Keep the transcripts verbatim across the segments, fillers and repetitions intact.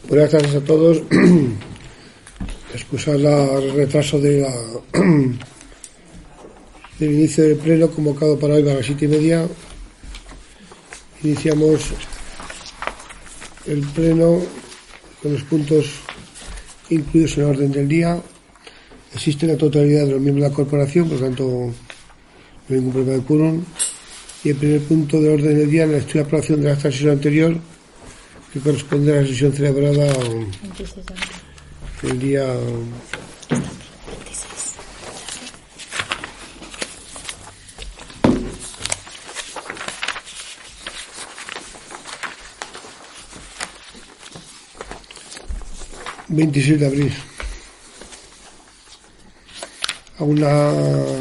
Buenas tardes a todos. Excusar el retraso de la, del inicio del pleno convocado para hoy a las siete y media. Iniciamos el pleno con los puntos incluidos en el orden del día. Existe la totalidad de los miembros de la corporación, por lo tanto no hay ningún problema de quórum. Y el primer punto del orden del día es la estudio y aprobación de la sesión anterior, que corresponde a la sesión celebrada el día veintiséis de abril. ¿Alguna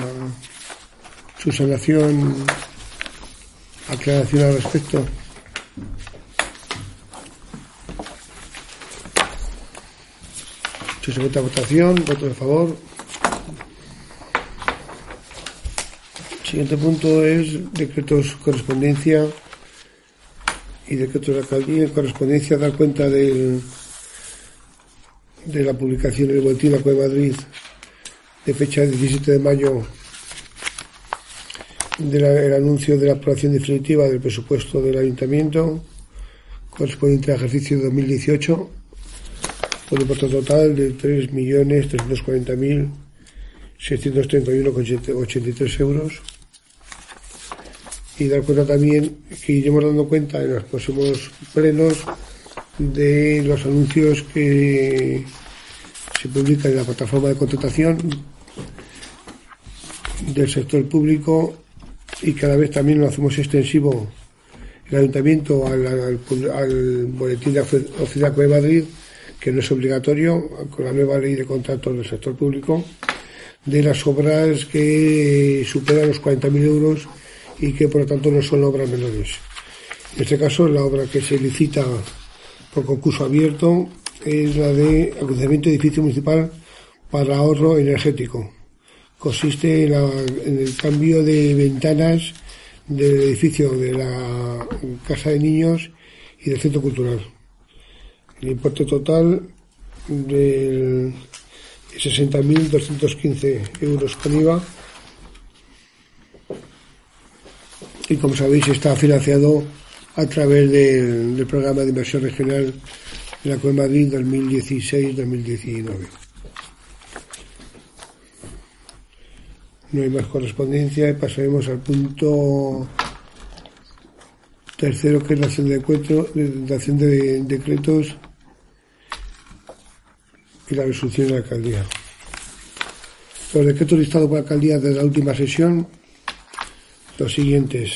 subsanación, aclaración al respecto? Se somete a votación. Voto a favor. El siguiente punto es decretos correspondencia y decretos de alcaldía. En correspondencia, dar cuenta del, de la publicación del boletín de la Comunidad de Madrid de fecha diecisiete de mayo del anuncio de la aprobación definitiva del presupuesto del Ayuntamiento correspondiente al ejercicio de dos mil dieciocho, por un importe total de tres millones trescientos cuarenta mil seiscientos treinta y uno coma ochenta y tres euros. Y dar cuenta también que iremos dando cuenta en los próximos plenos de los anuncios que se publican en la plataforma de contratación del sector público, y cada vez también lo hacemos extensivo el Ayuntamiento al, al, al boletín de oficina de Madrid, que no es obligatorio con la nueva ley de contratos del sector público, de las obras que superan los cuarenta mil euros y que por lo tanto no son obras menores. En este caso, la obra que se licita por concurso abierto es la de acondicionamiento de edificio municipal para ahorro energético. Consiste en, la, en el cambio de ventanas del edificio de la Casa de Niños y del Centro Cultural. El importe total de sesenta mil doscientos quince euros con I V A, y como sabéis está financiado a través del, del programa de inversión regional de la Comunidad de Madrid dos mil dieciséis dos mil diecinueve. No hay más correspondencia y pasaremos al punto tercero, que es la acción de encuentro, la acción de decretos y la resolución de la alcaldía. Los decretos listados por la alcaldía de la última sesión, los siguientes.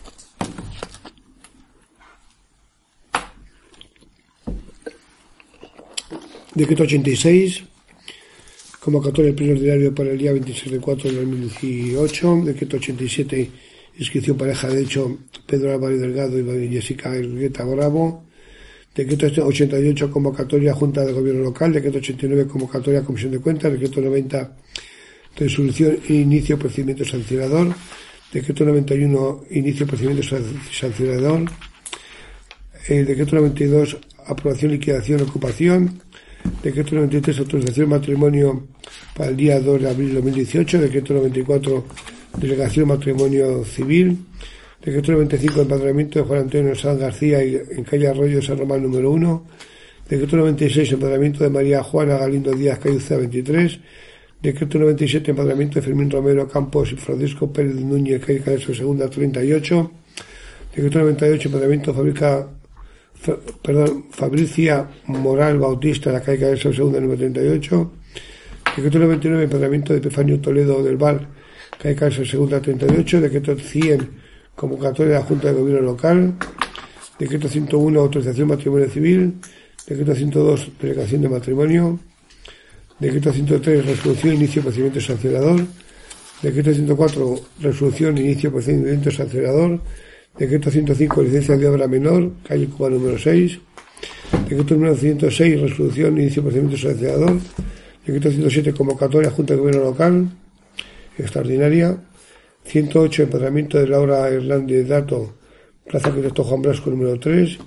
Decreto ochenta y seis, convocatoria del pleno ordinario para el día veintiséis de cuatro de dos mil dieciocho. Decreto ochenta y siete, inscripción pareja de hecho Pedro Álvarez Delgado y Jessica Elgueta Bravo. Decreto ochenta y ocho, convocatoria Junta de Gobierno Local. Decreto ochenta y nueve, convocatoria Comisión de Cuentas. Decreto noventa, resolución e inicio procedimiento sancionador. Decreto noventa y uno, inicio procedimiento sancionador. El decreto noventa y dos, aprobación, liquidación, ocupación. Decreto noventa y tres, autorización de matrimonio para el día dos de abril de dos mil dieciocho. Decreto noventa y cuatro, delegación matrimonio civil. Decreto noventa y cinco, empadronamiento de Juan Antonio Sanz García en calle Arroyo San Román número uno. Decreto noventa y seis, empadronamiento de María Juana Galindo Díaz, calle Uceda veintitrés. Decreto noventa y siete, empadronamiento de Fermín Romero Campos y Francisco Pérez Núñez, calle Caleso Segunda treinta y ocho. Decreto noventa y ocho, empadronamiento de Fabrica Perdón, Fabricia Moral Bautista, la calle Caleso Segunda número treinta y ocho. Decreto noventa y nueve, empadronamiento de Epifanio Toledo del Val, calle Caleso Segunda treinta y ocho. Decreto cien, convocatoria de la Junta de Gobierno Local. Decreto ciento uno, autorización matrimonio civil. Decreto ciento dos, delegación de matrimonio. Decreto ciento tres, resolución, inicio procedimiento sancionador. Decreto ciento cuatro, resolución, inicio procedimiento sancionador. Decreto ciento cinco, licencia de obra menor, calle Cuba número seis. Decreto número ciento seis, resolución, inicio procedimiento sancionador. Decreto ciento siete, convocatoria Junta de Gobierno Local extraordinaria. ciento ocho, empadronamiento de Laura Hernández Dato, Plaza Arquitecto Juan Blasco número tres.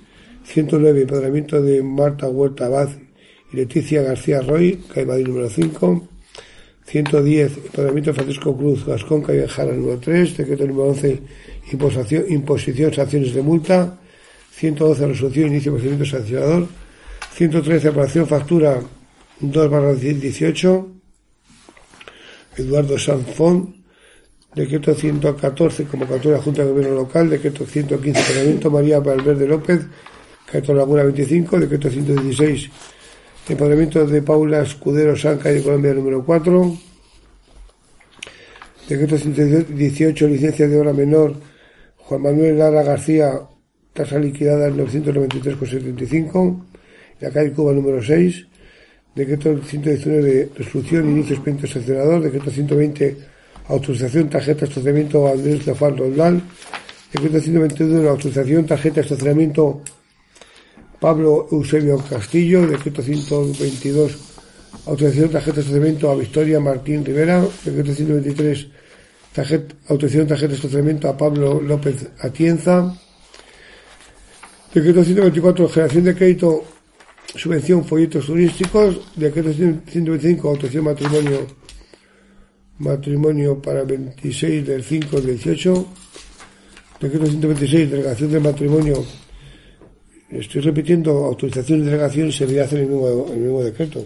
ciento nueve, empadronamiento de Marta Huerta Abad y Leticia García Roy, calle Madrid número cinco. ciento diez, empadronamiento de Francisco Cruz Gascón, calle Jara número tres. Decreto número once, imposición, imposición sanciones de multa. ciento doce, resolución, inicio de procedimiento sancionador. ciento trece, aprobación factura dos barra dieciocho. Eduardo Sanfón. Decreto ciento catorce, convocatoria Junta de Gobierno Local. Decreto ciento quince, empadronamiento María Valverde López, calle Laguna veinticinco. Decreto ciento dieciséis, empadronamiento de Paula Escudero San, calle Colombia número cuatro. Decreto ciento dieciocho, licencia de obra menor Juan Manuel Lara García, tasa liquidada novecientos noventa y tres con setenta y cinco, la calle Cuba número seis. Decreto ciento diecinueve, resolución, inicio expediente sancionador. Decreto ciento veinte, autorización, tarjeta de estacionamiento Andrés Zafar Roldán. Decreto ciento veintiuno, autorización, tarjeta de estacionamiento Pablo Eusebio Castillo. Decreto ciento veintidós, autorización, tarjeta de estacionamiento a Victoria Martín Rivera. Decreto ciento veintitrés, tarjeta, autorización, tarjeta de estacionamiento a Pablo López Atienza. Decreto ciento veinticuatro, generación de crédito, subvención, folletos turísticos. Decreto ciento veinticinco, autorización matrimonio, matrimonio para veintiséis del cinco del dieciocho. Decreto ciento veintiséis, delegación del matrimonio. Estoy repitiendo, autorización y delegación se debería hacer en el mismo, en el mismo decreto.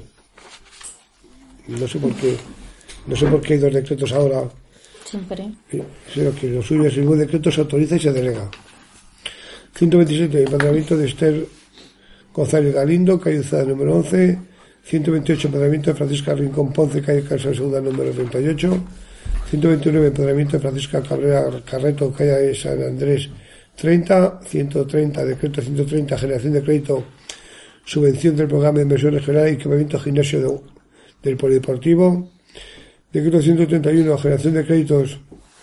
No sé por qué, no sé por qué hay dos decretos ahora. Siempre. Sino que lo suyo es el mismo decreto, se autoriza y se delega. ciento veintisiete, empadronamiento de Esther González Galindo, calle Uzada número once. ciento veintiocho, empadronamiento de Francisca Rincón Ponce, calle Casa Segunda número treinta y ocho. ciento veintinueve, empadronamiento de Francisca Cabrera Carreto, calle San Andrés treinta. ciento treinta, decreto ciento treinta, generación de crédito, subvención del programa de inversión regional y equipamiento gimnasio de, del polideportivo. Decreto ciento treinta y uno, generación de créditos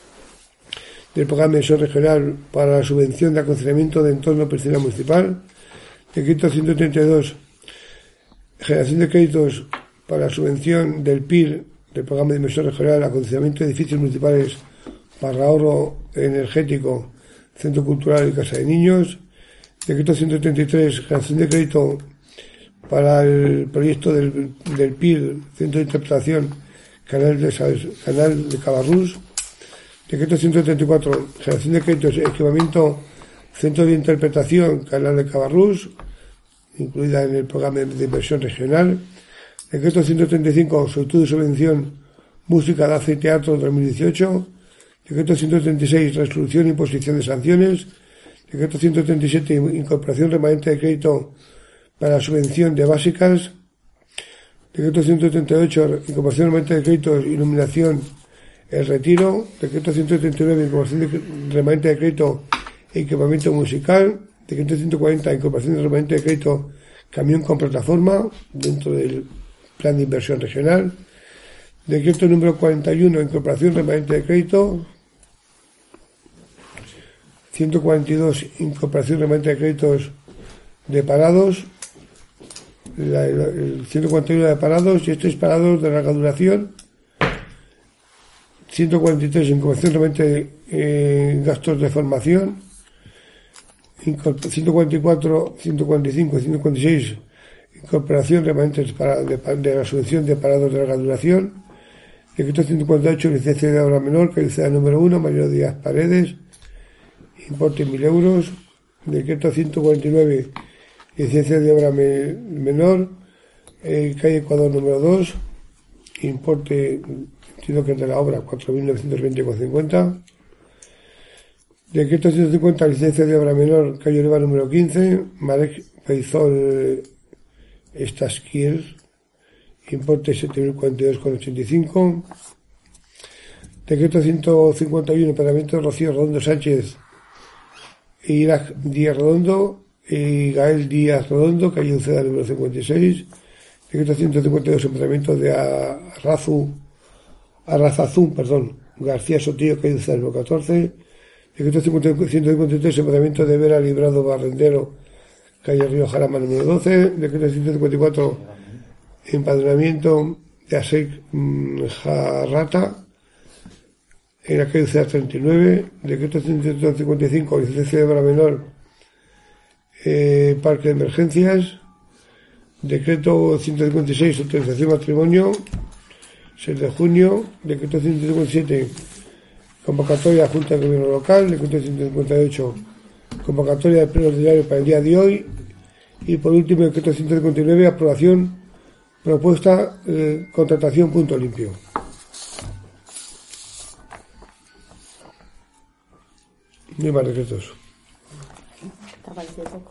del programa de inversión regional para la subvención de acondicionamiento de entorno piscina municipal. Decreto ciento treinta y dos, generación de créditos para la subvención del P I R, del programa de inversión regional, acondicionamiento de edificios municipales para ahorro energético, Centro Cultural y Casa de Niños. Decreto ciento treinta y tres, generación de crédito para el proyecto del, del P I R, Centro de Interpretación, Canal de, Canal de Cabarrús. Decreto ciento treinta y cuatro, generación de créditos, equipamiento, Centro de Interpretación, Canal de Cabarrús, incluida en el programa de inversión regional. Decreto ciento treinta y cinco, solicitud de subvención, música, danza y teatro dos mil dieciocho. Decreto ciento treinta y seis, resolución e imposición de sanciones. Decreto ciento treinta y siete, incorporación remanente de crédito para la subvención de básicas. Decreto ciento treinta y ocho, incorporación remanente de crédito, iluminación, el retiro. Decreto ciento treinta y nueve, incorporación de remanente de crédito, equipamiento musical. Decreto ciento cuarenta, incorporación de remanente de crédito, camión con plataforma, dentro del plan de inversión regional. Decreto número cuarenta y uno, incorporación remanente de crédito. ciento cuarenta y dos, incorporación remanente de créditos de parados. La, la, el ciento cuarenta y uno de parados y estos parados de larga duración. ciento cuarenta y tres, incorporación remanente de eh, gastos de formación. ciento cuarenta y cuatro, ciento cuarenta y cinco, ciento cuarenta y seis, incorporación remanente de, de, de la subvención de parados de larga duración. Decreto ciento cuarenta y ocho, licencia de obra menor, calle número uno, Mario Díaz Paredes, importe mil euros. Decreto ciento cuarenta y nueve, licencia de obra me, menor, eh, calle Ecuador número dos, importe, entiendo que es de la obra, cuatro mil novecientos veinte con cincuenta. Decreto ciento cincuenta, licencia de obra menor, calle Oliva número quince, Marek Feizol Estasquier, importe siete mil cuarenta y dos con ochenta y cinco. Decreto ciento cincuenta y uno, empadronamiento de Rocío Redondo Sánchez e Irak Díaz Redondo y Gael Díaz Redondo, calle Uceda número cincuenta y seis. Decreto ciento cincuenta y dos, empadronamiento de Arrazu, Arrazazú, perdón, García Sotillo, calle Uceda número catorce. Decreto ciento cincuenta y tres, empadronamiento de Vera Librado Barrendero, calle Río Jarama número doce. Decreto ciento cincuenta y cuatro, empadronamiento de Asek Jarrata en la calle C A treinta y nueve. Decreto ciento cincuenta y cinco, licencia de obra menor eh, parque de emergencias, decreto ciento cincuenta y seis, autorización matrimonio, seis de junio, decreto ciento cincuenta y siete, convocatoria Junta de Gobierno Local, decreto ciento cincuenta y ocho, convocatoria de pleno ordinario para el día de hoy, y por último, decreto ciento cincuenta y nueve, aprobación, propuesta, eh, contratación punto limpio. No hay más decretos. Te parece poco.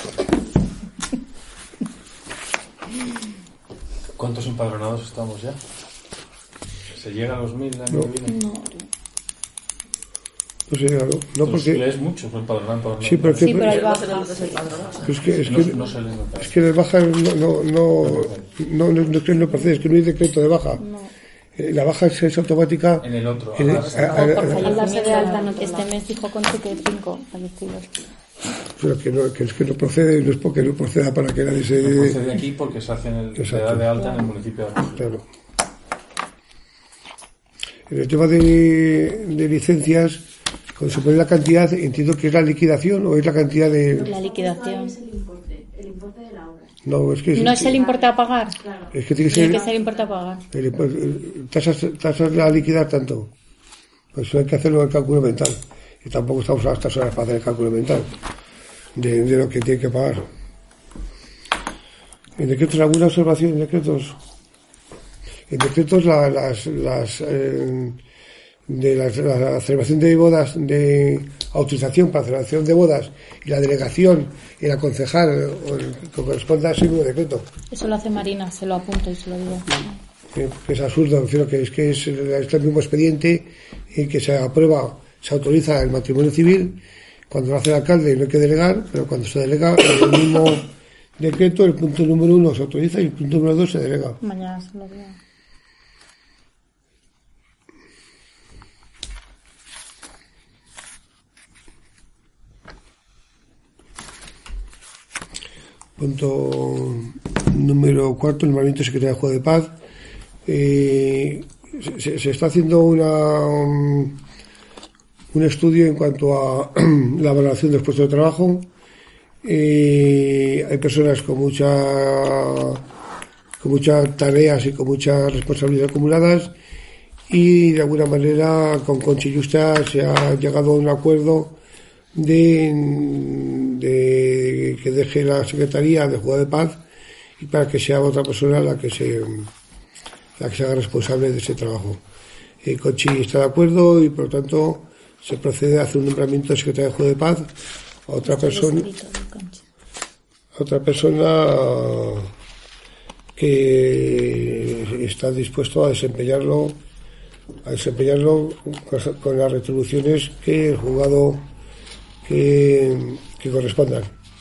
¿Cuántos empadronados estamos ya? ¿Se llega a los mil el año No. que viene? No, No sé, claro. No, Pues porque... lees mucho, pues empadronar, empadronar. Sí, pero, sí, que, pero hay es, bajas. es que, es No, que, no se lee nota. es que de baja no, no, no, no, no, no, es que no procede, es que no hay decreto de baja. No. Eh, La baja es, es automática. En el otro. En el- ah, a- a- O por a- fallecimiento de alta, no, este mes dijo Conchi que cinco fallecidos. pero que, no, que es que no procede, no es porque no proceda para que nadie se... no procede aquí porque se hace en el, se Exacto. da de alta en el municipio de Arturo. Claro. En el tema de, de licencias, cuando se pone la cantidad, entiendo que es la liquidación o es la cantidad de... La liquidación. Es el importe, el importe de la obra. No, es que ¿No es el importe a pagar? Claro. es que tiene que Tiene que ser ser importe a pagar. el impu- el- tasas, tasas a liquidar tanto. Pues eso hay que hacerlo en el cálculo mental. Y tampoco estamos a estas horas para hacer el cálculo mental de, de lo que tiene que pagar. En decretos, ¿alguna observación en decretos? En decretos, la, las, las, eh, de las, la celebración de bodas, de autorización para celebración de bodas y la delegación y el concejal o el que corresponda a ese mismo decreto. Eso lo hace Marina, se lo apunto y se lo digo. Eh, que es absurdo, refiero que es que es, es el mismo expediente y que se aprueba, se autoriza el matrimonio civil, cuando lo hace el alcalde no hay que delegar, pero cuando se delega en el mismo decreto, el punto número uno se autoriza y el punto número dos se delega. Mañana se lo digo. Punto número cuarto, el nombramiento de secretario de Juego de Paz. Eh, se, se está haciendo una um, un estudio en cuanto a la valoración de los puestos de trabajo. Eh, hay personas con mucha con muchas tareas y con muchas responsabilidades acumuladas y de alguna manera con Conchi Yusta se ha llegado a un acuerdo de, de que deje la Secretaría de Juego de Paz y para que sea otra persona la que se la que se haga responsable de ese trabajo. Eh, Conchi está de acuerdo y por lo tanto se procede a hacer un nombramiento de Secretaría de Juego de Paz a otra persona a otra persona que está dispuesto a desempeñarlo a desempeñarlo con las retribuciones que el juzgado que, que correspondan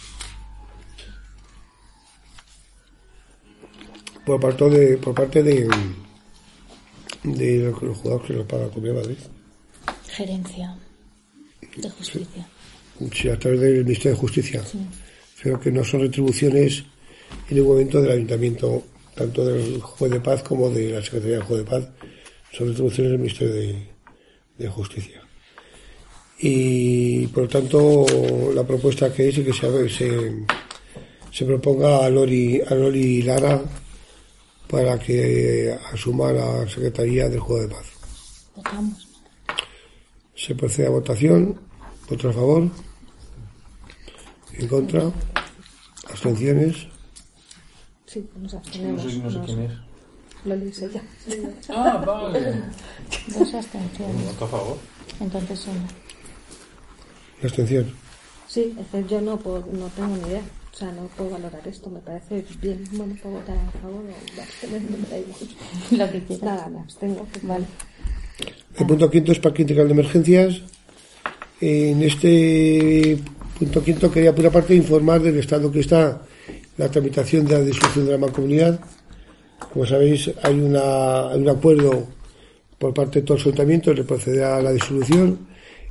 por parte de por parte de de los juzgados que lo paga Comunidad de Madrid. Gerencia de Justicia. Sí, a través del Ministerio de Justicia. Sí. Pero que no son retribuciones en el momento del ayuntamiento, tanto del juez de paz como de la Secretaría del Juez de Paz, son retribuciones del Ministerio de, de Justicia. Y por lo tanto, la propuesta que es que se, se, se proponga a Lori, a Lori Lara para que asuma la Secretaría del Juego de Paz. Votamos. Se procede a votación. ¿Voto a favor? ¿En contra? ¿Abstenciones? Sí, nos No abstenemos. sé, no sé quién es. Loli es ella. Ah, vale. Dos abstenciones. ¿Voto a favor? Entonces uno. ¿Y abstención? Sí, es que yo no, puedo, no tengo ni idea. O sea, no puedo valorar esto. Me parece bien. Bueno, puedo votar a favor o abstenerme, me da igual. Lo que quieras. Nada, me abstengo. Vale. El punto quinto es Parque Integral de Emergencias. En este punto quinto quería por una parte informar del estado que está la tramitación de la disolución de la mancomunidad. Como sabéis, hay, una, hay un acuerdo por parte de todos los ayuntamientos de proceder a la disolución.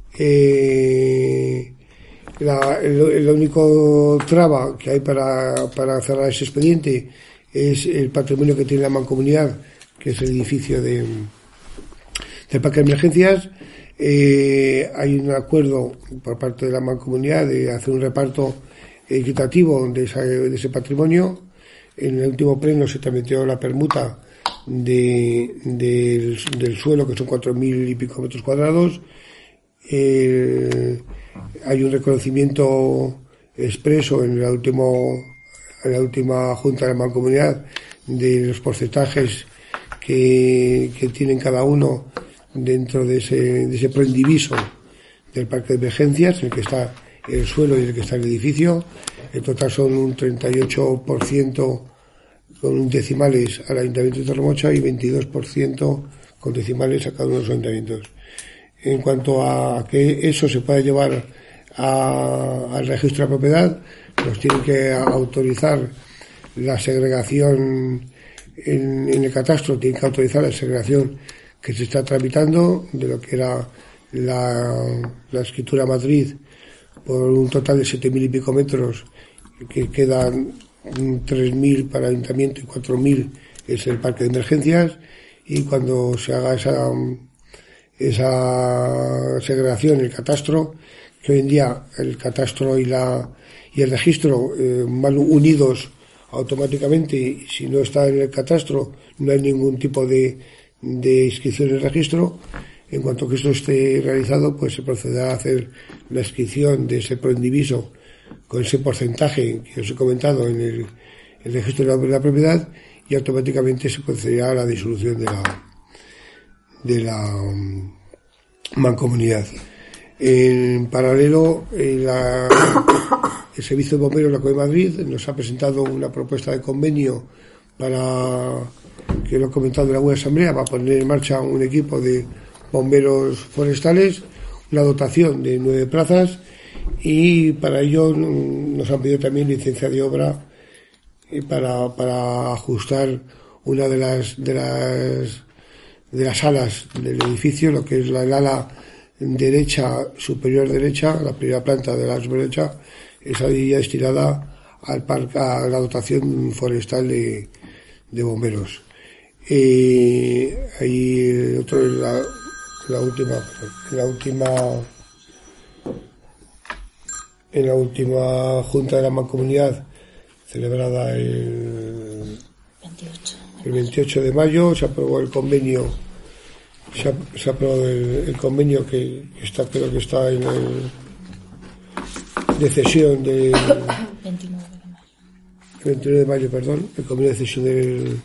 Eh, la, el, el único traba que hay para, para cerrar ese expediente es el patrimonio que tiene la mancomunidad, que es el edificio de, del Parque de Emergencias. Eh, hay un acuerdo por parte de la mancomunidad de hacer un reparto equitativo de, esa, de ese patrimonio. En el último pleno se tramitió la permuta de, de, del suelo, que son cuatro mil y pico metros cuadrados. Eh, hay un reconocimiento expreso en la, último, en la última Junta de la Mancomunidad de los porcentajes que, que tienen cada uno dentro de ese, de ese proindiviso del parque de emergencias, en el que está el suelo y en el que está el edificio. En total son un treinta y ocho por ciento con decimales al Ayuntamiento de Torremocha y veintidós por ciento con decimales a cada uno de los ayuntamientos. En cuanto a que eso se pueda llevar a, al registro de la propiedad, nos tienen que autorizar la segregación en, en el catastro, tienen que autorizar la segregación que se está tramitando de lo que era la, la escritura matriz por un total de siete mil y pico metros, que quedan tres mil para el ayuntamiento y cuatro mil es el parque de emergencias. Y cuando se haga esa esa segregación, el catastro, que hoy en día el catastro y la y el registro eh, van unidos automáticamente, y si no está en el catastro no hay ningún tipo de, de inscripción en el registro. En cuanto que esto esté realizado, pues se procederá a hacer la inscripción de ese proindiviso con ese porcentaje que os he comentado en el, el registro de la, de la propiedad, y automáticamente se procederá a la disolución de la de la um, mancomunidad. En paralelo, en la, el Servicio de Bomberos de la Comunidad de Madrid nos ha presentado una propuesta de convenio para, que lo he comentado en la buena asamblea, para poner en marcha un equipo de bomberos forestales, una dotación de nueve plazas, y para ello nos han pedido también licencia de obra para, para ajustar una de las de las de las alas del edificio, lo que es la, el ala derecha, superior derecha, la primera planta de la superior derecha, esa ya destinada al parque, a la dotación forestal de, de bomberos. Eh, ahí otro, la, la última, la última, en la última junta de la mancomunidad celebrada el veintiocho. El veintiocho de mayo se aprobó el convenio, se, ha, se aprobó el, el convenio que está, creo que está en el de cesión del veintinueve de mayo. veintinueve de mayo, perdón, el convenio de cesión del,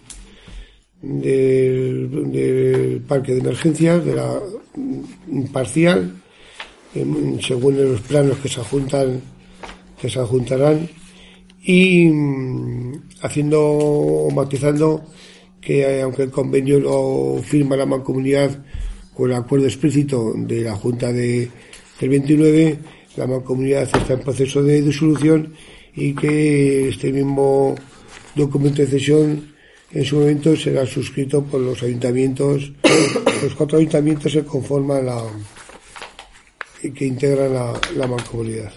del, del parque de emergencias, de la parcial, en, según los planos que se adjuntan, que se adjuntarán, y haciendo o matizando que aunque el convenio lo firma la mancomunidad con el acuerdo explícito de la Junta de, del veintinueve, la mancomunidad está en proceso de disolución, y que este mismo documento de cesión en su momento será suscrito por los ayuntamientos, los cuatro ayuntamientos que conforman la, que integran la, la mancomunidad.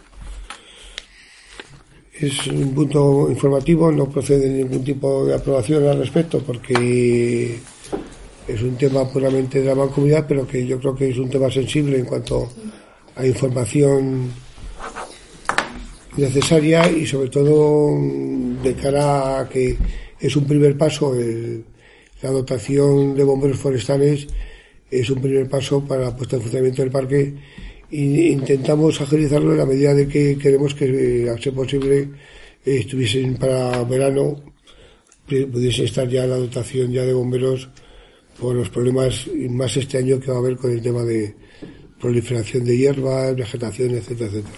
Es un punto informativo, no procede ningún tipo de aprobación al respecto, porque es un tema puramente de la mancomunidad, pero que yo creo que es un tema sensible en cuanto a información necesaria, y sobre todo de cara a que es un primer paso, el, la dotación de bomberos forestales es un primer paso para la puesta en funcionamiento del parque. Y intentamos agilizarlo en la medida de que queremos que, a ser posible, eh, estuviesen para verano, pudiese estar ya la dotación ya de bomberos, por los problemas más este año que va a haber con el tema de proliferación de hierbas, vegetación, etcétera, etcétera.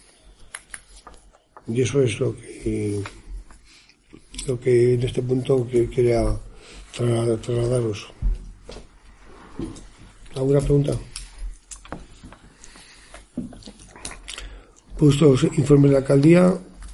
Y eso es lo que lo que en este punto que quería trasladaros. ¿Alguna pregunta? Puestos informes de la alcaldía,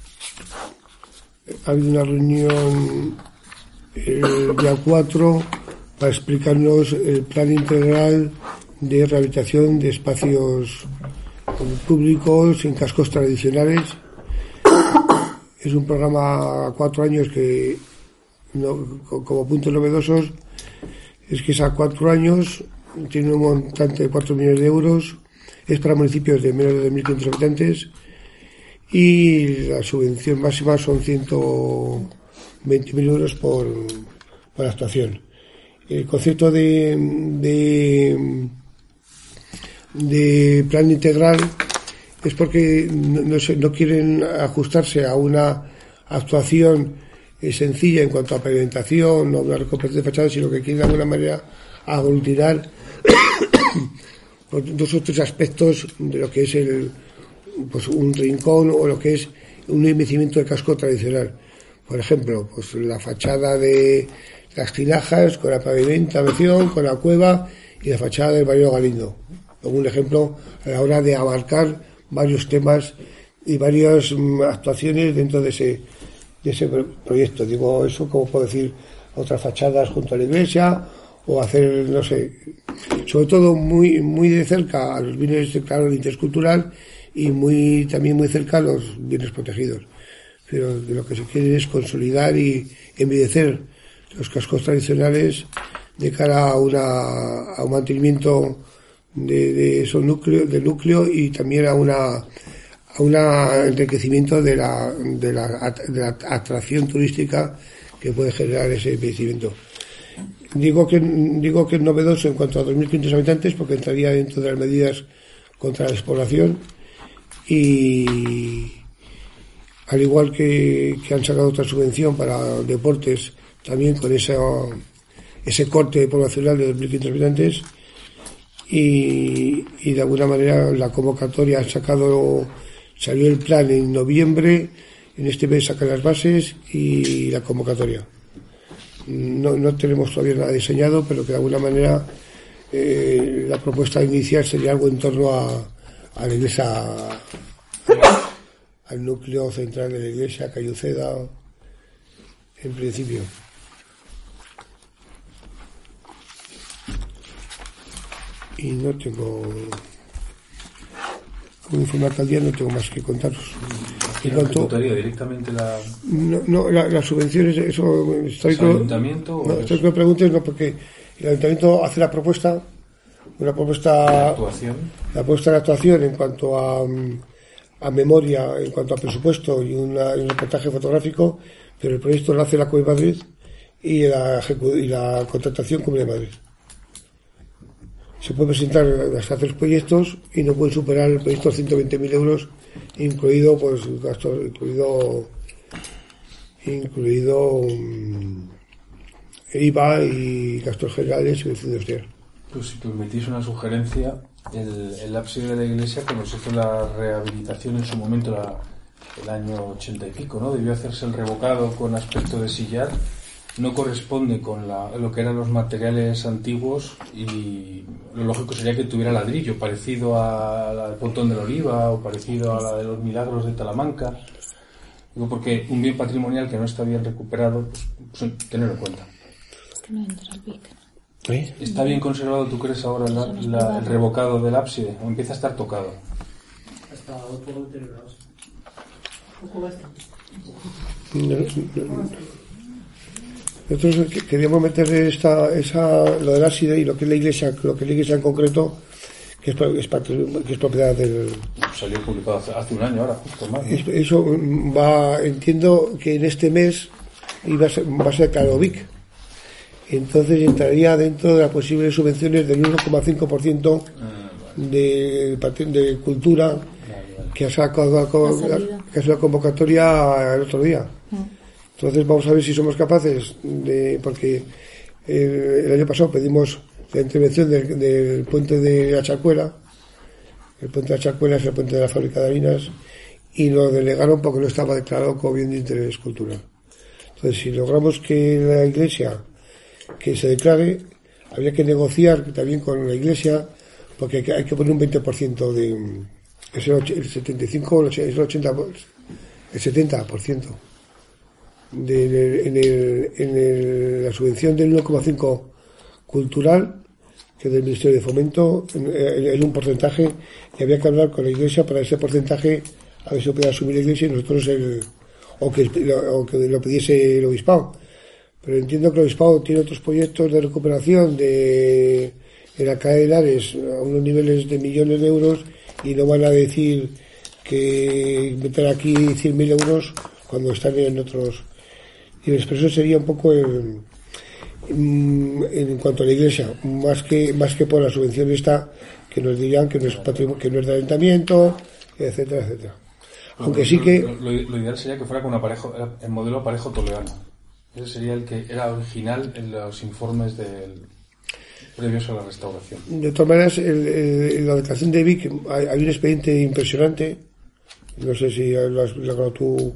ha habido una reunión el día cuatro para explicarnos el plan integral de rehabilitación de espacios públicos en cascos tradicionales. Es un programa a cuatro años que, no, como puntos novedosos, es que es a cuatro años, tiene un montante de cuatro millones de euros. Es para municipios de menos de dos mil quinientos habitantes, y la subvención máxima son ciento veinte mil euros por, por actuación. El concepto de, de, de plan integral es porque no, no, se, no quieren ajustarse a una actuación eh, sencilla en cuanto a pavimentación o una recuperación de fachadas, sino que quieren de alguna manera aglutinar dos o tres aspectos de lo que es el, pues un rincón o lo que es un embellecimiento de casco tradicional. Por ejemplo, pues la fachada de las tinajas con la pavimentación, con la cueva y la fachada del barrio Galindo. Como un ejemplo a la hora de abarcar varios temas y varias um, actuaciones dentro de ese de ese proyecto. Digo eso como puedo decir otras fachadas junto a la iglesia o hacer, no sé, sobre todo muy muy de cerca a los bienes declarados de interés cultural y muy también muy cerca a los bienes protegidos. Pero de lo que se quiere es consolidar y embellecer los cascos tradicionales de cara a, una, a un mantenimiento de, de esos núcleos, del núcleo y también a una a un enriquecimiento de la, de, la, de la atracción turística que puede generar ese embellecimiento. Digo que digo que es novedoso en cuanto a dos mil quinientos habitantes porque entraría dentro de las medidas contra la despoblación y al igual que, que han sacado otra subvención para deportes también con esa, ese corte poblacional de dos mil quinientos habitantes y, y de alguna manera la convocatoria ha sacado, salió el plan en noviembre, en este mes sacan las bases y la convocatoria. No, no tenemos todavía nada diseñado, pero que de alguna manera eh, la propuesta inicial sería algo en torno a, a la iglesia, al núcleo central de la iglesia, Cayuceda, en principio. Y no tengo, como informe al día no tengo más que contaros. ¿Y la ejecutaría directamente la...? No, no la, las subvenciones, eso... Estoy ¿El ayuntamiento? No, estoy que me preguntes, no, porque el ayuntamiento hace la propuesta, una propuesta... ¿La actuación? La propuesta de actuación en cuanto a, a memoria, en cuanto a presupuesto y, una, y un reportaje fotográfico, pero el proyecto lo hace la Comunidad de Madrid y la, y la contratación Comunidad de Madrid. Se puede presentar hasta tres proyectos y no pueden superar el proyecto ciento veinte mil euros, incluido pues gastos, incluido incluido um, I V A y gastos generales y subvención industrial. Pues si permitís una sugerencia, el, el ábside de la iglesia, cuando se hizo la rehabilitación en su momento, la, el año ochenta y pico, ¿no? Debió hacerse el revocado con aspecto de sillar. No corresponde con la, lo que eran los materiales antiguos y lo lógico sería que tuviera ladrillo, parecido al Pontón de la Oliva o parecido a la de los Milagros de Talamanca. Digo, porque un bien patrimonial que no está bien recuperado, pues, pues tenerlo en cuenta. Que no entra el pic. ¿Eh? ¿Está bien conservado, tú crees, ahora la, la, el revocado del ábside? ¿O empieza a estar tocado? Está un poco deteriorado. Un poco bastante. No, no, no. Nosotros queríamos meter esta, esa, lo del ábside y lo que es la iglesia, lo que es la iglesia en concreto, que es, es, que es propiedad del... Salió publicado hace, hace un año ahora, justo más, ¿no? Eso va, entiendo que en este mes iba a ser, va a ser declarado B I C. Entonces entraría dentro de las posibles subvenciones del uno coma cinco por ciento de, de cultura que ha sacado que ha sido la convocatoria el otro día. Entonces vamos a ver si somos capaces de, porque el, el año pasado pedimos la intervención del, del puente de la Charcuela. El puente de la Charcuela es el puente de la fábrica de harinas y lo delegaron porque no estaba declarado como bien de interés cultural. Entonces, si logramos que la iglesia que se declare, habría que negociar también con la iglesia porque hay que, hay que poner un veinte por ciento de, es el, el setenta y cinco, es el ochenta, el setenta por ciento. De, de, en, el, en el, la subvención del uno coma cinco cultural, que es del Ministerio de Fomento, en, en, en un porcentaje, y había que hablar con la iglesia para ese porcentaje, a ver si lo podía asumir la iglesia y nosotros el, o que, o que lo pidiese el obispado. Pero entiendo que el obispado tiene otros proyectos de recuperación de en Alcalá de Henares a unos niveles de millones de euros y no van a decir que meter aquí cien mil euros cuando están en otros niveles. Pero eso sería un poco el, en, en cuanto a la Iglesia, más que más que por la subvención esta, que nos dirían que no es patrimonio, que no es del ayuntamiento, etcétera, etcétera. Aunque sí que lo, lo, lo ideal sería que fuera con aparejo, el modelo aparejo toledano. Ese sería el que era original en los informes del previos a la restauración. De todas maneras, el, el, en la declaración de Vic hay, hay un expediente impresionante. No sé si lo has logrado tú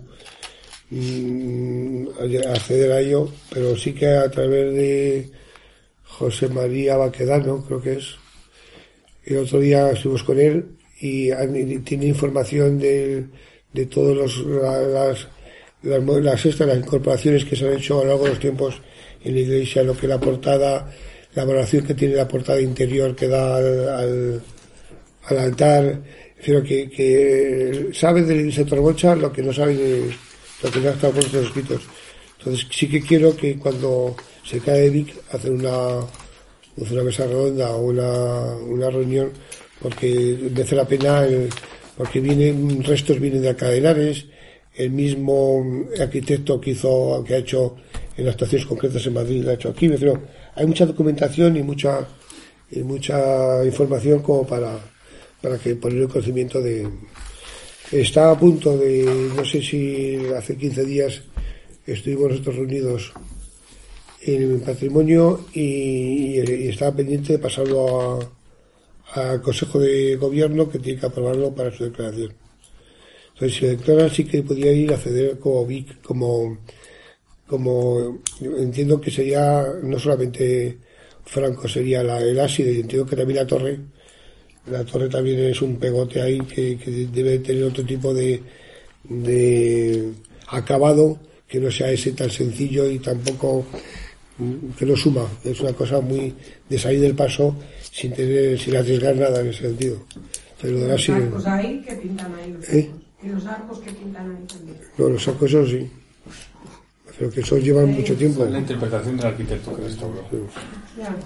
mmm, acceder a ello, pero sí que a través de José María Baquedano, creo que es. El otro día estuvimos con él y, y tiene información de, de todas las, las, las, estas, las incorporaciones que se han hecho a lo largo de los tiempos en la iglesia, lo que es la portada, la valoración que tiene la portada interior que da al, al, al altar. Pero que, que sabe del sector Bocha lo que no sabe de lo que no ha estado por los escritos. Entonces sí que quiero que cuando se cae Vic hacer una una mesa redonda o una, una reunión, porque merece la pena el, porque vienen restos vienen de acá de Henares, el mismo arquitecto que hizo que ha hecho en actuaciones concretas en Madrid lo ha hecho aquí. Pero hay mucha documentación y mucha y mucha información como para para que poner el conocimiento de... Está a punto de, no sé si hace quince días estuvimos nosotros reunidos en patrimonio y, y estaba pendiente de pasarlo al Consejo de Gobierno, que tiene que aprobarlo para su declaración. Entonces, si la declara, sí que podría ir a acceder como Vic, como, como entiendo que sería no solamente Franco, sería la, el ábside, y entiendo que también la torre. La torre también es un pegote ahí que, que debe tener otro tipo de, de acabado, que no sea ese tan sencillo y tampoco que no suma. Es una cosa muy de salir del paso sin tener, sin arriesgar nada en ese sentido. Pero los así, arcos ahí que pintan ahí los ¿eh? Y los arcos que pintan ahí también. No, los arcos eso sí. Pero que eso lleva sí, mucho tiempo. Es la interpretación del arquitecto que restauró. Sí. Ya.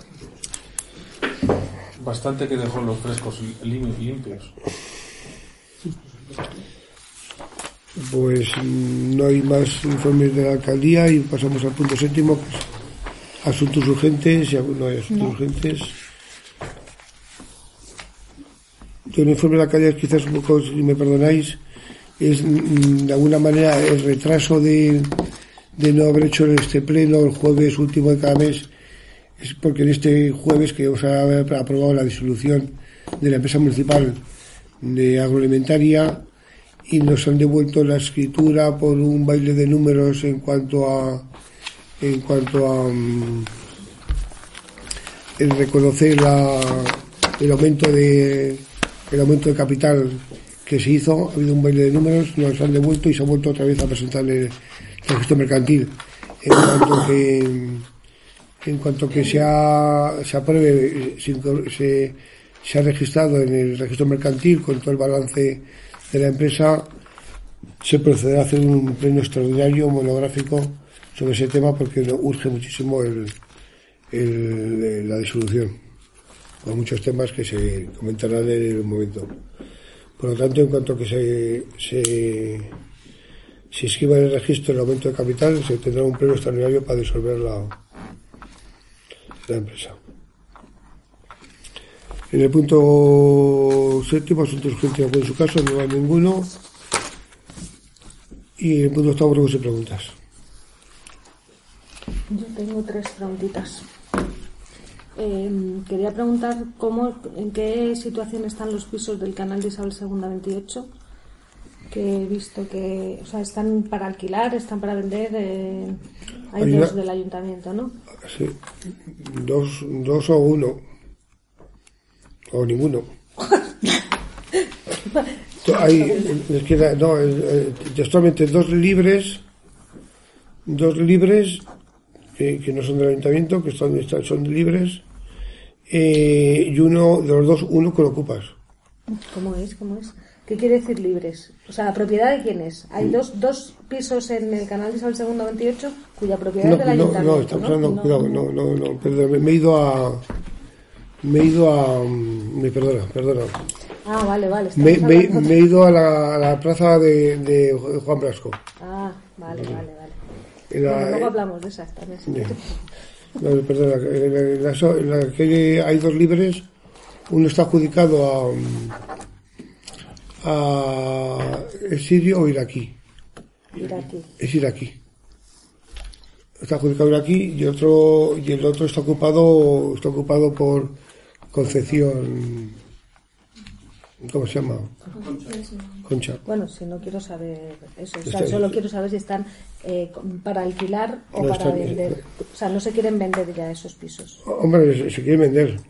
Bastante que dejó los frescos limpios. Pues no hay más informes de la alcaldía y pasamos al punto séptimo, que es asuntos urgentes. Y no hay asuntos no. urgentes. El informe de la alcaldía, quizás un poco, si me perdonáis, es de alguna manera el retraso de, de no haber hecho este pleno el jueves último de cada mes. Es porque en este jueves que vamos a haber aprobado la disolución de la empresa municipal de agroalimentaria y nos han devuelto la escritura por un baile de números en cuanto a en cuanto a um, el reconocer la, el aumento de el aumento de capital que se hizo. Ha habido un baile de números, nos han devuelto y se ha vuelto otra vez a presentar el registro mercantil. En cuanto que En cuanto que se, ha, se apruebe, se, se ha registrado en el registro mercantil con todo el balance de la empresa, se procederá a hacer un pleno extraordinario monográfico sobre ese tema, porque urge muchísimo el, el, la disolución, con muchos temas que se comentarán en el momento. Por lo tanto, en cuanto que se, se, se inscriba en el registro el aumento de capital, se tendrá un pleno extraordinario para disolver la la empresa. En el punto séptimo, asuntos urgentes en su caso, no hay ninguno. Y en el punto octavo, ruegos y preguntas. Yo tengo tres preguntitas. Eh, quería preguntar cómo, en qué situación están los pisos del canal de Isabel segunda veintiocho, que he visto que, o sea, están para alquilar, están para vender. Eh, hay, hay dos una... del ayuntamiento, ¿no? Sí, dos, dos o uno, o ninguno. Hay, les queda, no, textualmente dos libres, dos libres que, que no son del ayuntamiento, que están, están son libres, eh, y uno de los dos, uno que lo ocupas. ¿Cómo es? ¿Cómo es? ¿Qué quiere decir libres? O sea, ¿la propiedad de quién es? Hay dos, dos pisos en el canal de Isabel segunda veintiocho cuya propiedad no, es del ayuntamiento. No, estamos hablando, no, cuidado, no, no, no, perdón, me he ido a... Me he ido a... Me perdona, perdona. Ah, vale, vale. Me, estamos me, hablando- me he ido a la, a la plaza de, de Juan Blasco. Ah, vale, vale, vale. En la- Bueno, luego hablamos de esas también. sí. No, perdona, en la, en la so- en la que hay dos libres, uno está adjudicado a, a ¿es sirio o iraquí? Ir aquí. Es iraquí. Está adjudicado iraquí y otro y el otro está ocupado está ocupado por Concepción, ¿cómo se llama? Concha. Bueno, si no quiero saber eso, o sea, Está- solo quiero saber si están eh, para alquilar o No, para están- vender. O sea, no se quieren vender ya esos pisos. Hombre, se, se quieren vender.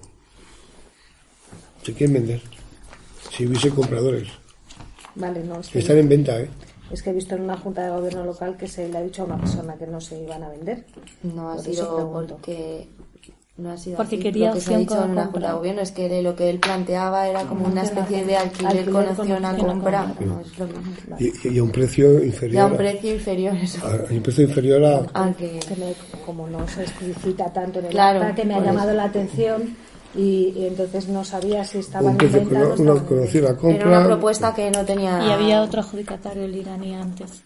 Se quieren vender. Si hubiese compradores. Vale, no, es que, Están en venta, ¿eh? es que he visto en una junta de gobierno local que se le ha dicho a una persona que no se iban a vender. No ha Por eso sido pregunto. porque no ha sido Porque así. quería Lo que se ha opción dicho en con una compra. junta de gobierno es que lo que él planteaba era como una especie de alquiler, Alquiler con con opción a opción a compra. compra. No es lo mismo. Y, y a un precio inferior. Ya un precio inferior eso. a, a un precio inferior a. Aunque Que me- como no se explicita tanto en el Claro, acta, que me ha por llamado eso. la atención y, y entonces no sabía si estaban Un en precio venta o no cono- estaban una en conocida venta. compra. era una propuesta que no tenía. Y había otro adjudicatario, el iraní, antes.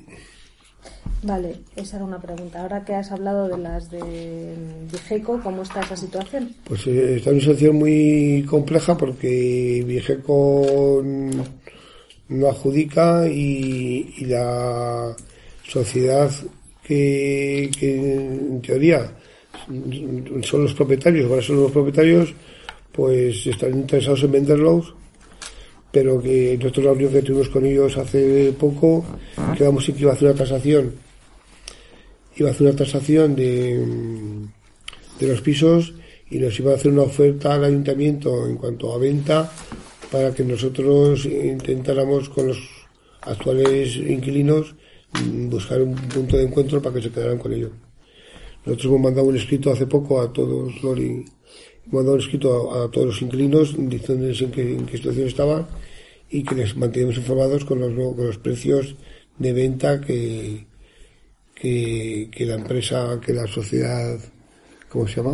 Vale, esa era una pregunta. Ahora que has hablado de las de Vigeco, ¿cómo está esa situación? Pues eh, está en una situación muy compleja porque Vigeco no adjudica y, y la sociedad que, que en teoría son los propietarios, ahora son los propietarios, pues están interesados en venderlos, pero que nosotros la reunión que tuvimos con ellos hace poco, quedamos en que iba a hacer una tasación iba a hacer una tasación de, de los pisos y nos iba a hacer una oferta al ayuntamiento en cuanto a venta para que nosotros intentáramos con los actuales inquilinos mm, buscar un punto de encuentro para que se quedaran con ellos. Nosotros hemos mandado un escrito hace poco a todos, Lori, hemos mandado un escrito a, a todos los inquilinos diciéndoles en qué, en qué situación estaban y que les mantenemos informados con los, con los precios de venta que Que, que la empresa, que la sociedad, ¿cómo se llama?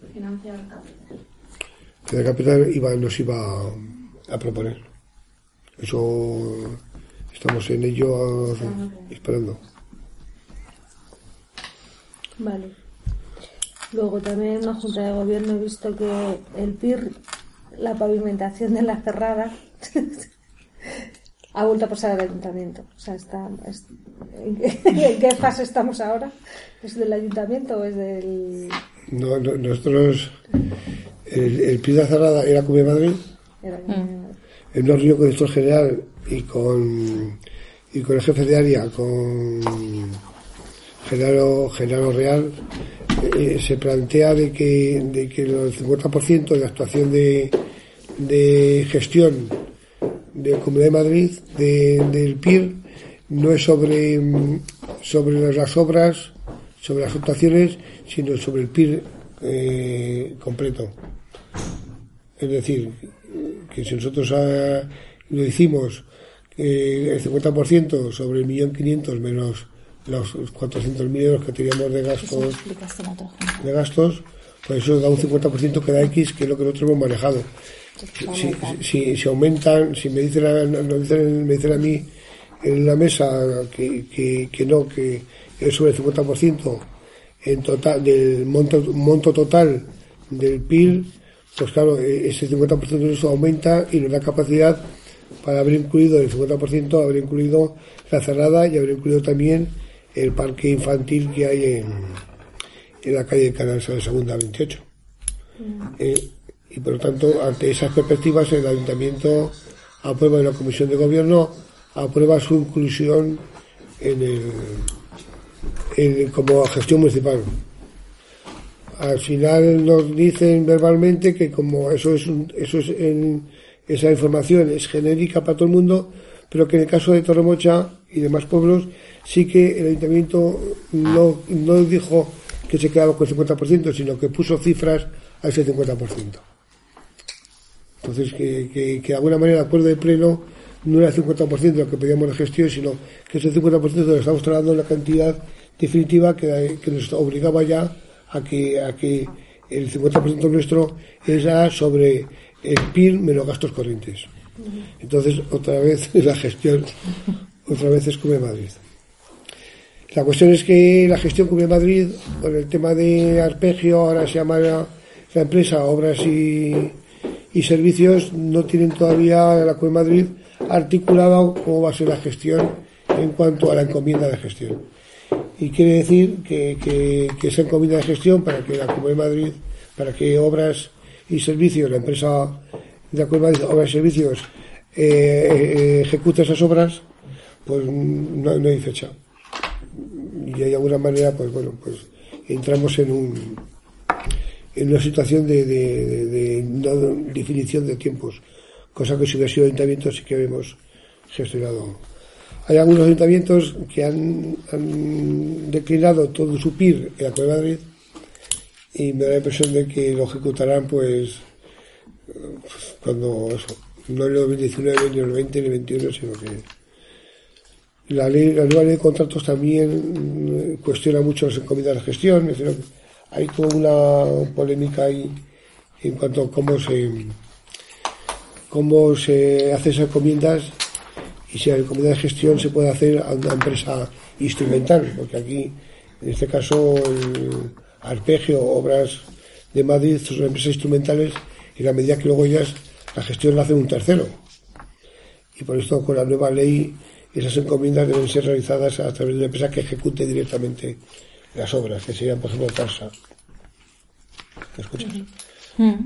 Que la capital iba, nos iba a, a proponer. Eso estamos en ello esperando. Vale. Luego también en una junta de gobierno he visto que el P I R, la pavimentación de la cerrada, ha vuelto a pasar al ayuntamiento. O sea, está, es- ¿en, qué, en qué fase estamos ahora? ¿Es del ayuntamiento o es del...? No, no, nosotros, el, el P I D A cerrada era Comunidad de Madrid, Era- en una reunión con el director general y con, y con el jefe de área, con Genaro, Genaro Real, eh, se plantea de que, de que el cincuenta por ciento de la actuación de, de gestión de Comunidad de Madrid, de, del P I R, no es sobre, sobre las obras, sobre las actuaciones, sino sobre el P I R eh, completo. Es decir, que si nosotros ah, lo hicimos eh, el cincuenta por ciento sobre el millón quinientos menos los cuatrocientos mil euros que teníamos de Eso lo gastos, explicaste en otra junta. de gastos, pues eso da un cincuenta por ciento que da X, que es lo que nosotros hemos manejado. Si, si, si aumentan, si me dicen, a, nos dicen, me dicen a mí en la mesa que, que, que no, que es sobre el cincuenta por ciento en total, del monto, monto total del P I R, pues claro, ese cincuenta por ciento de eso aumenta y nos da capacidad para haber incluido el cincuenta por ciento, haber incluido la cerrada y haber incluido también el parque infantil que hay en, en la calle de Canal de Segunda veintiocho. Eh, y por lo tanto, ante esas perspectivas, el ayuntamiento aprueba en la comisión de gobierno, aprueba su inclusión en el, en, como gestión municipal. Al final nos dicen verbalmente que como eso es un, eso es en, esa información es genérica para todo el mundo, pero que en el caso de Torremocha y demás pueblos sí que el ayuntamiento no, no dijo que se quedaba con el cincuenta por ciento, sino que puso cifras a ese cincuenta por ciento. Entonces, que, que, que de alguna manera el acuerdo de pleno no era el cincuenta por ciento de lo que pedíamos de gestión, sino que ese cincuenta por ciento lo estamos trasladando en la cantidad definitiva que, que nos obligaba ya a que, a que el cincuenta por ciento nuestro era sobre el P I R menos gastos corrientes. Entonces, otra vez la gestión, otra vez es Comunidad de Madrid. La cuestión es que la gestión Comunidad de Madrid, con el tema de Arpegio, ahora se llama la, la empresa Obras y, y Servicios, no tienen todavía la Comunidad de Madrid articulado cómo va a ser la gestión en cuanto a la encomienda de gestión. Y quiere decir que, que, que esa encomienda de gestión, para que la Comunidad de Madrid, para que Obras y Servicios, la empresa de la Comunidad de Madrid, Obras y Servicios, eh, eh, ejecute esas obras, pues no, no hay fecha. Y de alguna manera, pues bueno, pues entramos en un en una situación de, de, de, de no definición de tiempos, cosa que si hubiera sido ayuntamiento sí que hemos gestionado. Hay algunos ayuntamientos que han, han declinado todo su P I R en la Comunidad de Madrid y me da la impresión de que lo ejecutarán pues cuando eso, no en el dos mil diecinueve, ni en el veinte, ni el veintiuno, sino que la ley, la nueva ley de contratos también cuestiona mucho las encomiendas de gestión. Es decir, hay como una polémica ahí en cuanto a cómo se cómo se hace esas encomiendas y si la encomienda de gestión se puede hacer a una empresa instrumental, porque aquí, en este caso, el Arpegio, Obras de Madrid, son empresas instrumentales y a la medida que luego ellas la gestión la hace un tercero. Y por esto, con la nueva ley, esas encomiendas deben ser realizadas a través de una empresa que ejecute directamente las obras, que serían, por ejemplo, Tarsa. ¿Me escuchas? Mm.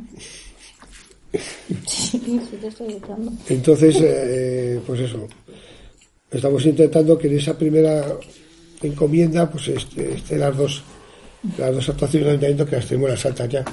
Sí, sí, te estoy escuchando. Entonces, eh, pues eso. Estamos intentando que en esa primera encomienda, pues esté, esté las dos las dos actuaciones del ayuntamiento, que las tenemos las altas ya.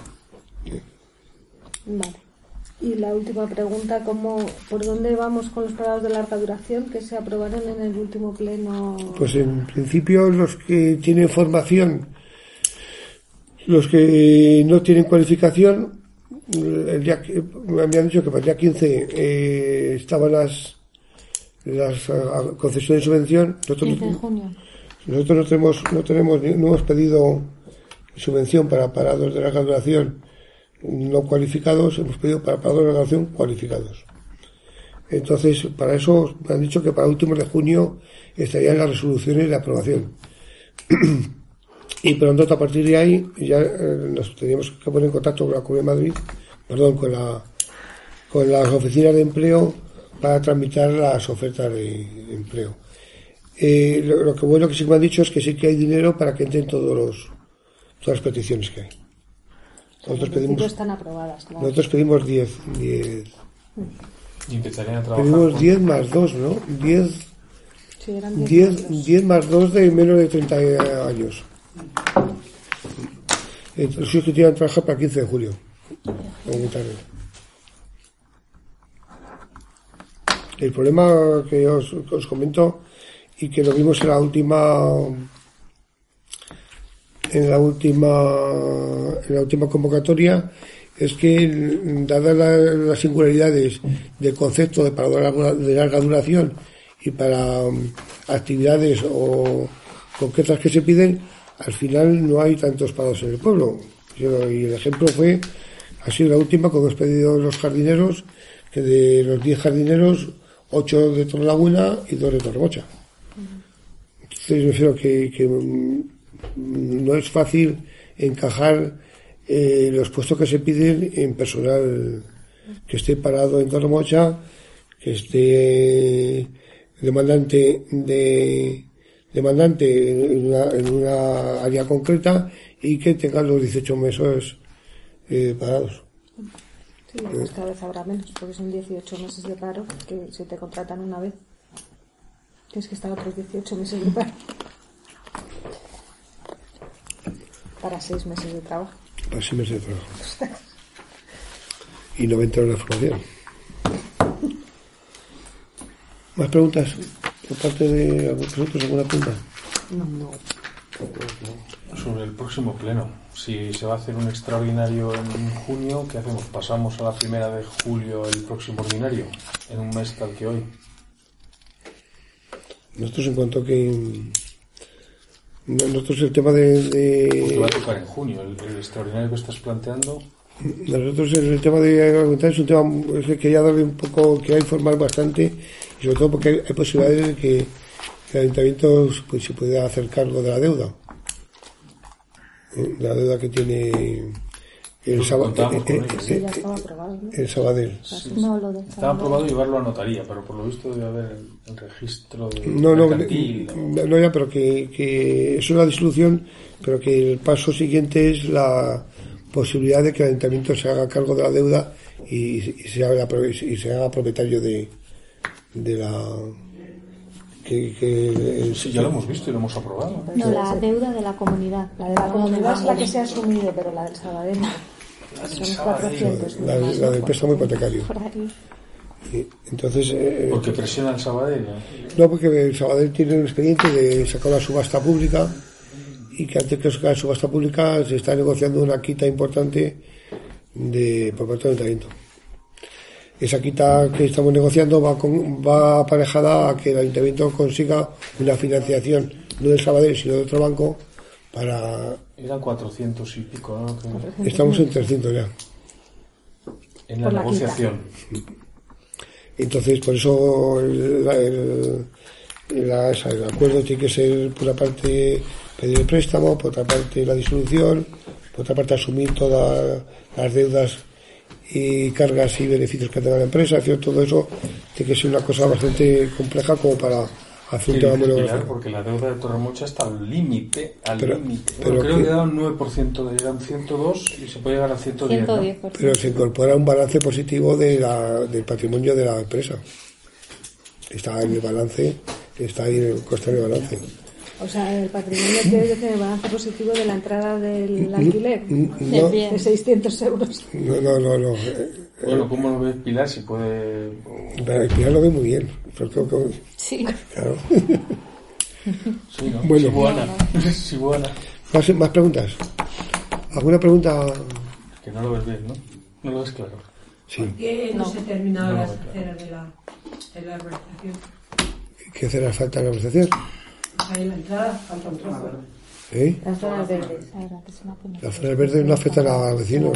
Vale. Y la última pregunta, ¿cómo, ¿por dónde vamos con los parados de larga duración que se aprobaron en el último pleno? Pues en principio los que tienen formación, los que no tienen cualificación, el día, me han dicho que para el día quince eh, estaban las las uh, concesiones de subvención. Nosotros, quince de junio. Nosotros no tenemos, no tenemos, no hemos pedido subvención para parados de larga duración no cualificados, hemos pedido para parados de larga duración cualificados. Entonces, para eso me han dicho que para últimos de junio estarían las resoluciones de aprobación. Y pronto, a partir de ahí, ya eh, nos teníamos que poner en contacto con la Comunidad de Madrid, perdón, con la con las oficinas de empleo para tramitar las ofertas de empleo. Eh, lo, lo que bueno que sí me han dicho es que sí que hay dinero para que entren todos los todas las peticiones que hay. Nosotros pedimos, están aprobadas, claro. Nosotros pedimos diez. diez. Y empezarían a trabajar. Pedimos diez más dos, ¿no? diez. Sí, eran diez más dos de menos de treinta años. Entonces, sí que tienen que trabajar para el quince de julio. Muy tarde. El problema que os, os comento y que lo vimos en la última en la última en la última convocatoria es que, dadas la, las singularidades del concepto de parador de larga duración y para um, actividades o concretas que se piden, al final no hay tantos parados en el pueblo. Yo, y el ejemplo fue, ha sido la última, cuando hemos pedido los jardineros, que de los diez jardineros, ocho de Torrelaguna y dos de Torremocha. Entonces me refiero que, que no es fácil encajar eh, los puestos que se piden en personal que esté parado en Torremocha, que esté demandante de demandante en una, en una área concreta y que tenga los dieciocho meses eh, parados. Sí, además cada vez habrá menos, porque son dieciocho meses de paro, que si te contratan una vez, tienes que estar otros dieciocho meses de paro. Para seis meses de trabajo. Para seis meses de trabajo. Y noventa horas de formación. ¿Más preguntas? Por parte de vosotros, ¿alguna pregunta? No, no. Sobre el próximo pleno, si se va a hacer un extraordinario en junio, ¿qué hacemos? ¿Pasamos a la primera de julio el próximo ordinario, en un mes tal que hoy? Nosotros, en cuanto que nosotros el tema de, de... Porque va a tocar en junio, el, el extraordinario que estás planteando. Nosotros el tema de argumentar es un tema es que quería darle un poco, quería informar bastante, y sobre todo porque hay, hay posibilidades de que el ayuntamiento pues, se pueda hacer cargo de la deuda. De la deuda que tiene el, Saba, eh, eh, eh, el Sabadell. Sí, no, lo de estaba aprobado llevarlo a notaría, pero por lo visto debe haber el, el registro de no, no, mercantil, no, no, ya, pero que, que eso es la disolución, pero que el paso siguiente es la posibilidad de que el ayuntamiento se haga cargo de la deuda y, y, se, haga, y se haga propietario de, de la... Que, que, sí, ya lo hemos visto y lo hemos aprobado. No, la deuda de la comunidad. La de la comunidad es la que se ha asumido, pero la del Sabadell no. Son cuatrocientos. La, la del préstamo hipotecario. Sí, entonces... Eh, ¿Porque presiona el Sabadell? ¿No? no, porque el Sabadell tiene un expediente de sacar una subasta pública y que antes que sacar la subasta pública se está negociando una quita importante de, por parte del ayuntamiento. Esa quita que estamos negociando va, con, va aparejada a que el ayuntamiento consiga una financiación, no del Sabadell, sino de otro banco, para... Eran cuatrocientos y pico, ¿no? Que... Estamos en trescientos ya. En la, la negociación. Quita. Entonces, por eso el, el, la, el acuerdo tiene que ser, por una parte, pedir el préstamo, por otra parte, la disolución, por otra parte, asumir todas las deudas y cargas y beneficios que tenga la empresa. Es decir, todo eso tiene que ser una cosa bastante compleja como para hacer un tema monográfico. Porque la deuda de Torremocha está al límite, al pero, límite. Pero creo que, que da un nueve por ciento, de, eran ciento dos y se puede llegar a ciento diez. ciento diez, ¿no? Pero se incorpora un balance positivo de la, del patrimonio de la empresa. Está en el balance, está ahí en el coste del balance. O sea, el patrimonio quiere decir el balance positivo de la entrada del alquiler, no, de seiscientos euros. No, no, no. no. Bueno, ¿cómo lo ves Pilar? Si puede... Pero Pilar lo ve muy bien. Pero creo que... Sí. Claro. Sí, ¿no? Bueno. Sí, buena. Sí, buena. ¿Más, ¿Más preguntas? ¿Alguna pregunta? Que no lo ves bien, ¿no? No lo ves claro. Sí. ¿Por qué no, no se terminaron no, las claro. aceras de la, de la urbanización? ¿Qué hace la falta en la urbanización? Ahí en la entrada falta un trozo. ¿Eh? Las zonas verdes. Las zonas verdes no afectan a los vecinos.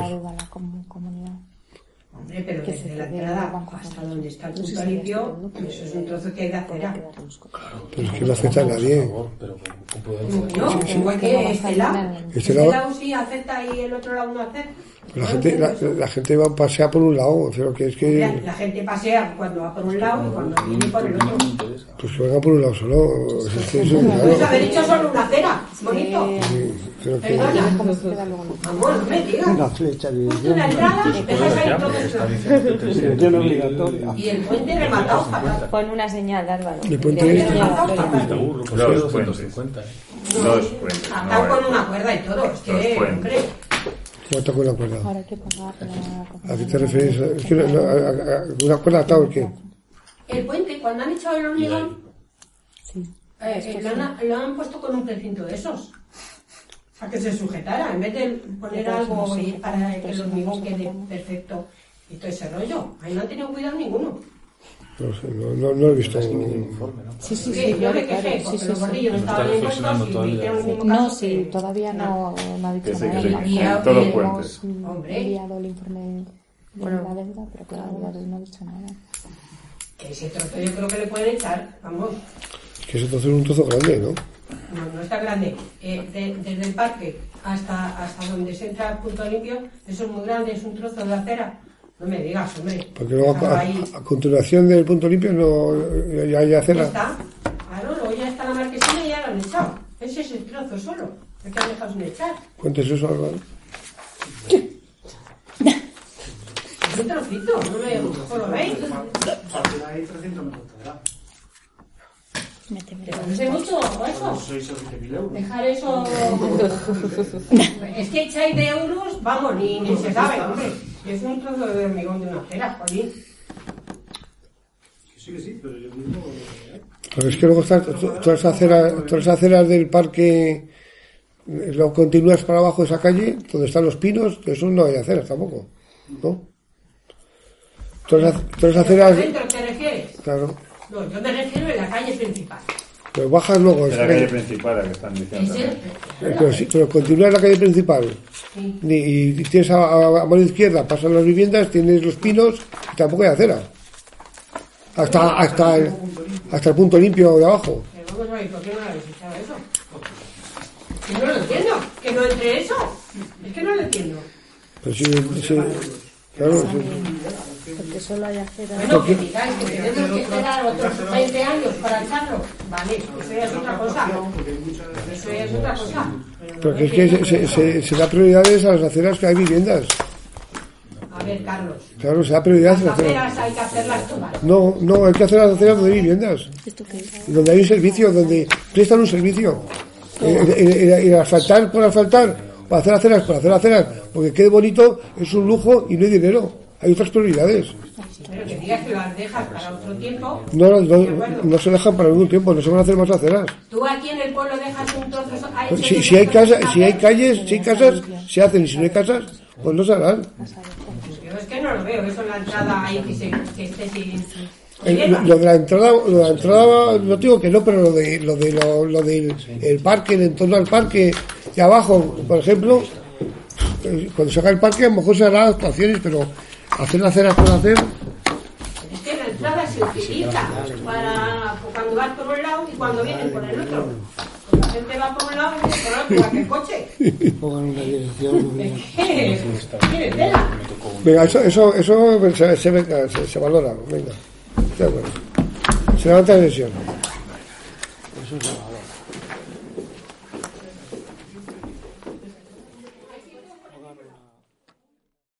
Hombre, pero desde la entrada hasta donde está el punto limpio, eso es un trozo que hay de acera. Pero es que no afecta a nadie. No, igual que este lado. Este Este lado lado sí afecta y el otro lado no afecta. la gente, la, la gente va a pasear por un lado, pero que es que... La, la gente pasea cuando va por un lado y cuando viene por el otro. Pues que venga por un lado solo. Es que eso, Pues claro. haber hecho solo una acera, bonito. Sí, creo que... Perdona. Vamos, no me digas. Una flecha de Justo en la entrada, dejas ahí un trozo. dirección obligatoria. Y el puente rematado fatal. Pon una señal, Álvaro. El puente... Dos puentes. Dos puentes. Atado con una cuerda y todo. Es que, hombre. ¿Cómo está con la cuerda? Ahora hay que pagar la... ¿A qué te refieres? Es que no, no, a, a, a, ¿una cuerda atado o qué? El puente, cuando han echado el hormigón, Sí. eh, eh, lo, han, lo han puesto con un precinto de esos. Para que se sujetara, en vez de poner algo y para que el hormigón quede perfecto y todo ese rollo. Ahí no han tenido cuidado ninguno. No sé, no, no, no lo he visto. Sí, sí, Sí, sí, yo claro, me quejé, claro, porque sí, los sí, bordillos no sí. estaban bien puestos y me hicieron el mismo No, caso sí, que- todavía no, no ha dicho Que sí, nada. que sí. La- Y a- Todos eh, puentes. Hemos Hombre. enviado el informe de Bueno. la deuda, pero claro, todavía no ha dicho nada. Que ese trozo yo creo que le pueden echar, vamos. Que ese trozo es un trozo grande, ¿no? No, no está grande. Eh, de- desde el parque hasta, hasta donde se entra el punto limpio, eso es muy grande, es un trozo de acera. No me digas, hombre. Porque luego Déjalo a, ahí. a continuación del punto limpio no ya hay Ya acera. está. Claro, luego ya está la marquesina y ya lo han echado. Ese es el trozo solo. El que han dejado sin echar. ¿Cuánto es eso, Álvaro? Un trocito, no me ¿no lo veis? Hay trescientos metros cuadrados. Méteme. ¿Te parece mucho eso? Sois veinte mil euros. Dejar eso. Es que echáis de euros, vamos, ni, ni se sabe, hombre. Es un trozo de hormigón de una acera, jolín. Que sí, que sí, pero yo mismo. ¿eh? Pero es que luego están todas las aceras, todas las aceras del parque, eh, luego continúas para abajo de esa calle, donde están los pinos, eso no hay aceras tampoco, ¿no? Todas las, todas las ¿Pero aceras, por dentro te refieres? claro, No, yo me refiero en la calle principal. pues bajas luego, Es es la que- calle principal la que están diciendo. Ese- eh, pero, sí, pero continúa en la calle principal, Sí. Ni, y tienes a, a, a mano izquierda, pasan las viviendas, tienes los pinos y tampoco hay acera. Hasta, hasta, el, hasta el punto limpio de abajo. Pero vamos a ver, ¿por qué no habéis echado eso? Que no lo entiendo, que no entre eso. Es que no lo entiendo. Pues sí, sí, claro, sí. Porque solo hay acera. Bueno, que digáis que tenemos que esperar otros veinte años para echarlo. Vale, eso ya es otra cosa. Eso ya es otra cosa. Porque es que se, se, se, se da prioridades a las aceras que hay viviendas. A ver, Carlos. Claro, se da prioridad a Las las aceras. aceras hay que hacerlas todas. No, no, hay que hacer las aceras donde hay viviendas. ¿Esto qué es? Donde hay un servicio, donde prestan un servicio. El, el, el, el asfaltar por asfaltar, o hacer aceras por hacer aceras, porque quede bonito, es un lujo y no hay dinero. Hay otras prioridades. Pero que digas que las dejas para otro tiempo. No, no, de no, acuerdo. no se dejan para ningún tiempo, no se van a hacer más aceras. Tú aquí en el pueblo dejas un trozo. hay Si, esos si hay trozos casas, de si hay papel. calles, si hay casas, se hacen, y si no hay casas, pues no se harán. Yo es que no lo veo, eso en la entrada ahí que, se, que esté sin. El- lo de la entrada, lo de la entrada, no digo que no, pero lo de lo de lo, lo del el parque, el entorno al parque y abajo, por ejemplo, eh, cuando se haga el parque a lo mejor se harán actuaciones, pero hacer aceras por hacer, Es que la entrada se utiliza para cuando vas por un lado y cuando vienes por el otro. Pues la gente va por un lado y viene por el otro, igual que el coche. Pongan una dirección. Es que tiene tela. venga, eso, eso, eso se, se, venga, se, se valora, venga, de acuerdo. Se levanta la sesión. Eso es